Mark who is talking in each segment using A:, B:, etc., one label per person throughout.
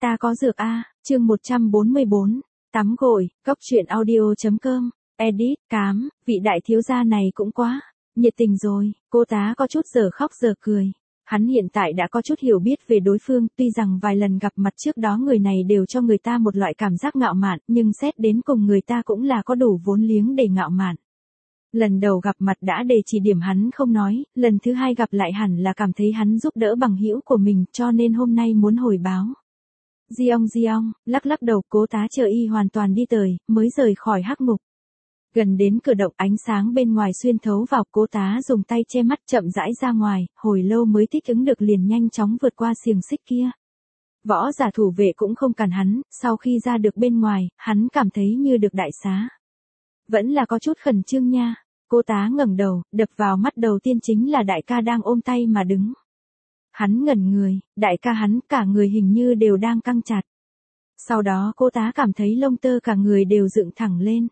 A: Ta có dược a, chương 144, tắm gội, cốc truyện audio.com, edit, cám, vị đại thiếu gia này cũng quá nhiệt tình rồi, cô tá có chút giờ khóc giờ cười. Hắn hiện tại đã có chút hiểu biết về đối phương, tuy rằng vài lần gặp mặt trước đó người này đều cho người ta một loại cảm giác ngạo mạn, nhưng xét đến cùng người ta cũng là có đủ vốn liếng để ngạo mạn. Lần đầu gặp mặt đã để chỉ điểm hắn không nói, lần thứ hai gặp lại hẳn là cảm thấy hắn giúp đỡ bằng hữu của mình, cho nên hôm nay muốn hồi báo. Diong, lắc lắc đầu, cố tá chờ y hoàn toàn đi tới, mới rời khỏi hắc ngục. Gần đến cửa động, ánh sáng bên ngoài xuyên thấu vào, cố tá dùng tay che mắt chậm rãi ra ngoài, hồi lâu mới thích ứng được liền nhanh chóng vượt qua xiềng xích kia. Võ giả thủ vệ cũng không cản hắn, sau khi ra được bên ngoài, hắn cảm thấy như được đại xá. Vẫn là có chút khẩn trương nha. Cô tá ngẩng đầu, đập vào mắt đầu tiên chính là đại ca đang ôm tay mà đứng. Hắn ngẩn người, đại ca hắn cả người hình như đều đang căng chặt. Sau đó cô tá cảm thấy lông tơ cả người đều dựng thẳng lên.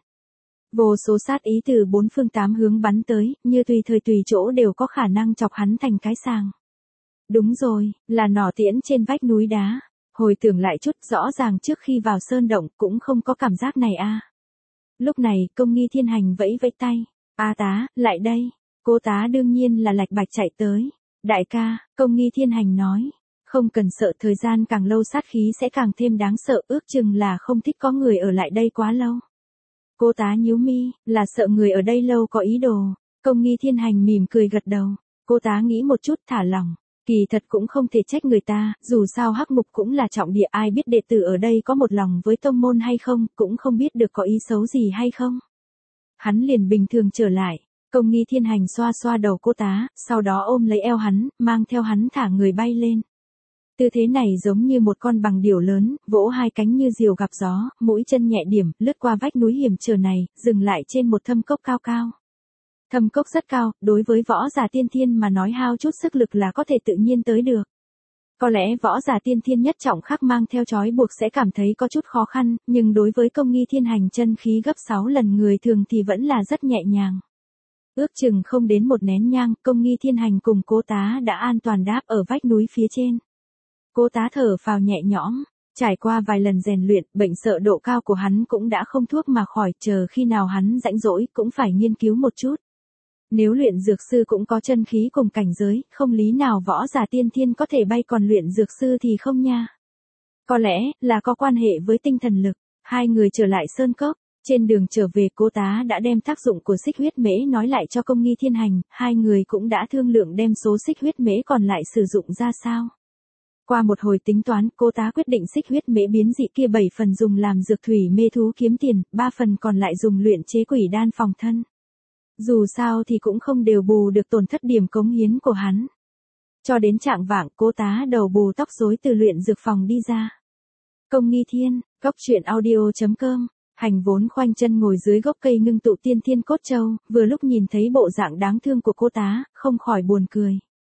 A: Vô số sát ý từ bốn phương tám hướng bắn tới, như tùy thời tùy chỗ đều có khả năng chọc hắn thành cái sàng. Đúng rồi, là nỏ tiễn trên vách núi đá. Hồi tưởng lại chút, rõ ràng trước khi vào sơn động cũng không có cảm giác này a. Lúc này, Công Nghi Thiên Hành vẫy vẫy tay. A tá, lại đây. Cô tá đương nhiên là lạch bạch chạy tới. Đại ca, Công Nghi Thiên Hành nói. Không cần sợ, thời gian càng lâu sát khí sẽ càng thêm đáng sợ, ước chừng là không thích có người ở lại đây quá lâu. Cô tá nhíu mi, là sợ người ở đây lâu có ý đồ. Công Nghi Thiên Hành mỉm cười gật đầu. Cô tá nghĩ một chút thả lỏng. Kỳ thật cũng không thể trách người ta, dù sao hắc mục cũng là trọng địa, ai biết đệ tử ở đây có một lòng với tông môn hay không, cũng không biết được có ý xấu gì hay không. Hắn liền bình thường trở lại. Công Nghi Thiên Hành xoa xoa đầu cô tá, sau đó ôm lấy eo hắn, mang theo hắn thả người bay lên. Tư thế này giống như một con bằng điểu lớn, vỗ hai cánh như diều gặp gió, mũi chân nhẹ điểm, lướt qua vách núi hiểm trở này, dừng lại trên một thâm cốc cao cao. Thâm cốc rất cao, đối với võ giả tiên thiên mà nói hao chút sức lực là có thể tự nhiên tới được. Có lẽ võ giả tiên thiên nhất trọng khắc mang theo trói buộc sẽ cảm thấy có chút khó khăn, nhưng đối với Công Nghi Thiên Hành chân khí gấp 6 lần người thường thì vẫn là rất nhẹ nhàng. Ước chừng không đến một nén nhang, Công Nghi Thiên Hành cùng cố tá đã an toàn đáp ở vách núi phía trên. Cố tá thở phào nhẹ nhõm, trải qua vài lần rèn luyện, bệnh sợ độ cao của hắn cũng đã không thuốc mà khỏi, chờ khi nào hắn rãnh rỗi cũng phải nghiên cứu một chút. Nếu luyện dược sư cũng có chân khí cùng cảnh giới, không lý nào võ giả tiên thiên có thể bay, còn luyện dược sư thì không nha. Có lẽ là có quan hệ với tinh thần lực. Hai người trở lại sơn cốc, trên đường trở về cố tá đã đem tác dụng của xích huyết mễ nói lại cho Công Nghi Thiên Hành, hai người cũng đã thương lượng đem số xích huyết mễ còn lại sử dụng ra sao. Qua một hồi tính toán, cô tá quyết định xích huyết mễ biến dị kia 7 phần dùng làm dược thủy mê thú kiếm tiền, 3 phần còn lại dùng luyện chế quỷ đan phòng thân. Dù sao thì cũng không đều bù được tổn thất điểm cống hiến của hắn. Cho đến trạng vạng, cô tá đầu bù tóc rối từ luyện dược phòng đi ra. Công Nghi Thiên, cốc truyện audio.com, Hành vốn khoanh chân ngồi dưới gốc cây ngưng tụ tiên thiên cốt châu, vừa lúc nhìn thấy bộ dạng đáng thương của cô tá, không khỏi buồn cười.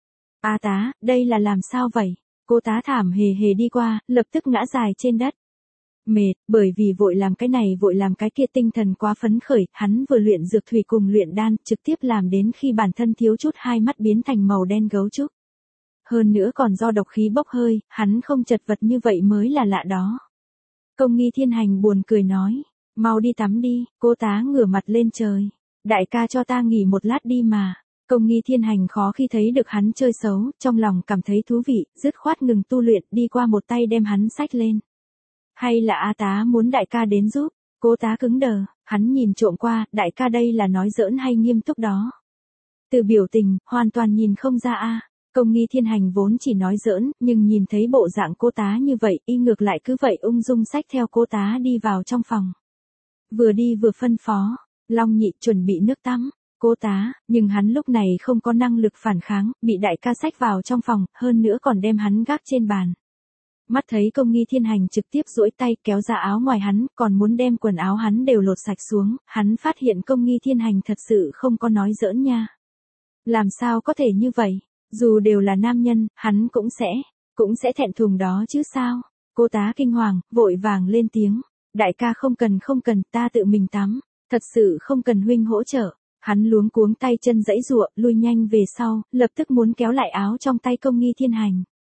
A: A tá, đây là làm sao vậy? Cô tá thảm hề hề đi qua, lập tức ngã dài trên đất. Mệt, bởi vì vội làm cái này vội làm cái kia, tinh thần quá phấn khởi, hắn vừa luyện dược thủy cùng luyện đan, trực tiếp làm đến khi bản thân thiếu chút hai mắt biến thành màu đen gấu trúc. Hơn nữa còn do độc khí bốc hơi, hắn không chật vật như vậy mới là lạ đó. Công Nghi Thiên Hành buồn cười nói, mau đi tắm đi. Cô tá ngửa mặt lên trời. Đại ca cho ta nghỉ một lát đi mà. Công Nghi Thiên Hành khó khi thấy được hắn chơi xấu, trong lòng cảm thấy thú vị, dứt khoát ngừng tu luyện, đi qua một tay đem hắn xách lên. Hay là A tá muốn đại ca đến giúp? Cô tá cứng đờ, hắn nhìn trộm qua, đại ca đây là nói giỡn hay nghiêm túc đó? Từ biểu tình, hoàn toàn nhìn không ra a. Công Nghi Thiên Hành vốn chỉ nói giỡn, nhưng nhìn thấy bộ dạng cô tá như vậy, y ngược lại cứ vậy ung dung xách theo cô tá đi vào trong phòng. Vừa đi vừa phân phó, Long Nhị chuẩn bị nước tắm. Cô tá, nhưng hắn lúc này không có năng lực phản kháng, bị đại ca xách vào trong phòng, hơn nữa còn đem hắn gác trên bàn. Mắt thấy Công Nghi Thiên Hành trực tiếp duỗi tay kéo ra áo ngoài hắn, còn muốn đem quần áo hắn đều lột sạch xuống, hắn phát hiện Công Nghi Thiên Hành thật sự không có nói giỡn nha. Làm sao có thể như vậy? Dù đều là nam nhân, hắn cũng sẽ thẹn thùng đó chứ sao? Cô tá kinh hoàng, vội vàng lên tiếng. Đại ca không cần, ta tự mình tắm. Thật sự không cần huynh hỗ trợ. Hắn luống cuống tay chân giãy giụa, lui nhanh về sau, lập tức muốn kéo lại áo trong tay Công Nghi Thiên Hành.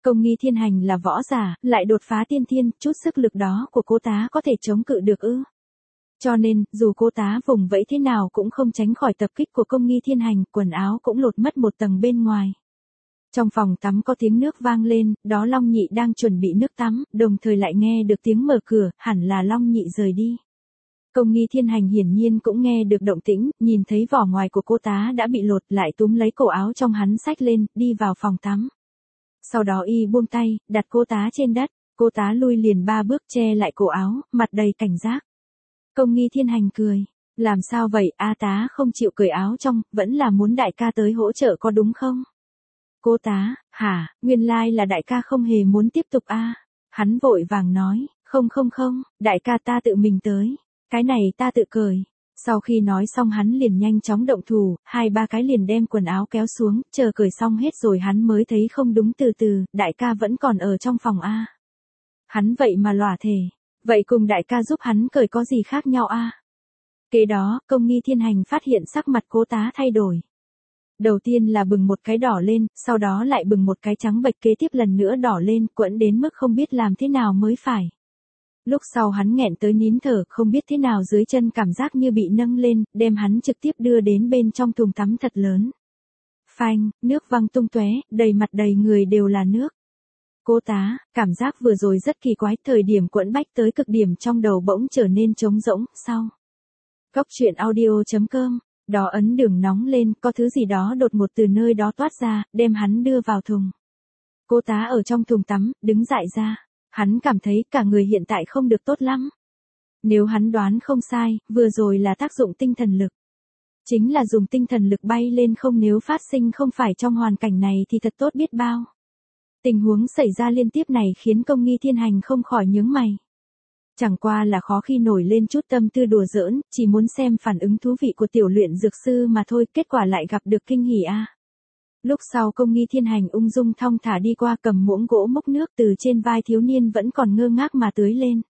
A: Công nghi thiên hành là võ giả, lại đột phá tiên thiên, chút sức lực đó của cô tá có thể chống cự được ư? Cho nên, dù cô tá vùng vẫy thế nào cũng không tránh khỏi tập kích của công nghi thiên hành, quần áo cũng lột mất một tầng bên ngoài. Trong phòng tắm có tiếng nước vang lên, đó Long Nhị đang chuẩn bị nước tắm, đồng thời lại nghe được tiếng mở cửa, hẳn là Long Nhị rời đi. Công nghi thiên hành hiển nhiên cũng nghe được động tĩnh, nhìn thấy vỏ ngoài của cô tá đã bị lột, lại túm lấy cổ áo trong hắn xách lên, đi vào phòng tắm. Sau đó y buông tay, đặt cô tá trên đất, cô tá lui liền 3 bước che lại cổ áo, mặt đầy cảnh giác. Công nghi thiên hành cười, làm sao vậy, A tá không chịu cởi áo trong, vẫn là muốn đại ca tới hỗ trợ có đúng không? Cô tá, hả, nguyên lai là đại ca không hề muốn tiếp tục a. Hắn vội vàng nói, không, đại ca ta tự mình tới, cái này ta tự cởi. Sau khi nói xong hắn liền nhanh chóng động thủ, 2-3 cái liền đem quần áo kéo xuống, chờ cởi xong hết rồi hắn mới thấy không đúng, từ, đại ca vẫn còn ở trong phòng a. Hắn vậy mà lỏa thể, vậy cùng đại ca giúp hắn cởi có gì khác nhau a? Kế đó, công nghi thiên hành phát hiện sắc mặt cô tá thay đổi. Đầu tiên là bừng một cái đỏ lên, sau đó lại bừng một cái trắng bệch, kế tiếp lần nữa đỏ lên, quẫn đến mức không biết làm thế nào mới phải. Lúc sau hắn nghẹn tới nín thở, không biết thế nào dưới chân cảm giác như bị nâng lên, đem hắn trực tiếp đưa đến bên trong thùng tắm thật lớn. Phanh, nước văng tung tóe, đầy mặt đầy người đều là nước. Cô tá, cảm giác vừa rồi rất kỳ quái, thời điểm quẫn bách tới cực điểm trong đầu bỗng trở nên trống rỗng, sau. Góc truyện audio.com, đó ấn đường nóng lên, có thứ gì đó đột ngột từ nơi đó toát ra, đem hắn đưa vào thùng. Cô tá ở trong thùng tắm, đứng dại ra. Hắn cảm thấy cả người hiện tại không được tốt lắm. Nếu hắn đoán không sai, vừa rồi là tác dụng tinh thần lực. Chính là dùng tinh thần lực bay lên không, nếu phát sinh không phải trong hoàn cảnh này thì thật tốt biết bao. Tình huống xảy ra liên tiếp này khiến công nghi thiên hành không khỏi nhướng mày. Chẳng qua là khó khi nổi lên chút tâm tư đùa giỡn, chỉ muốn xem phản ứng thú vị của tiểu luyện dược sư mà thôi, kết quả lại gặp được kinh hỉ a. Lúc sau công nghi thiên hành ung dung thong thả đi qua, cầm muỗng gỗ múc nước từ trên vai thiếu niên vẫn còn ngơ ngác mà tưới lên.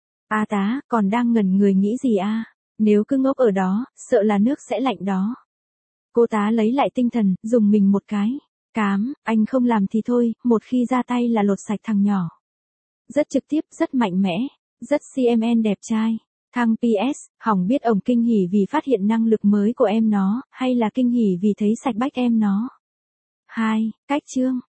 A: A tá, còn đang ngẩn người nghĩ gì a? Nếu cứ ngốc ở đó, sợ là nước sẽ lạnh đó. Cô tá lấy lại tinh thần, dùng mình một cái. Cám, anh không làm thì thôi, một khi ra tay là lột sạch thằng nhỏ. Rất trực tiếp, rất mạnh mẽ, rất CMN đẹp trai. Thăng PS, hỏng biết ông kinh hỉ vì phát hiện năng lực mới của em nó, hay là kinh hỉ vì thấy sạch bách em nó. 2. Cách chương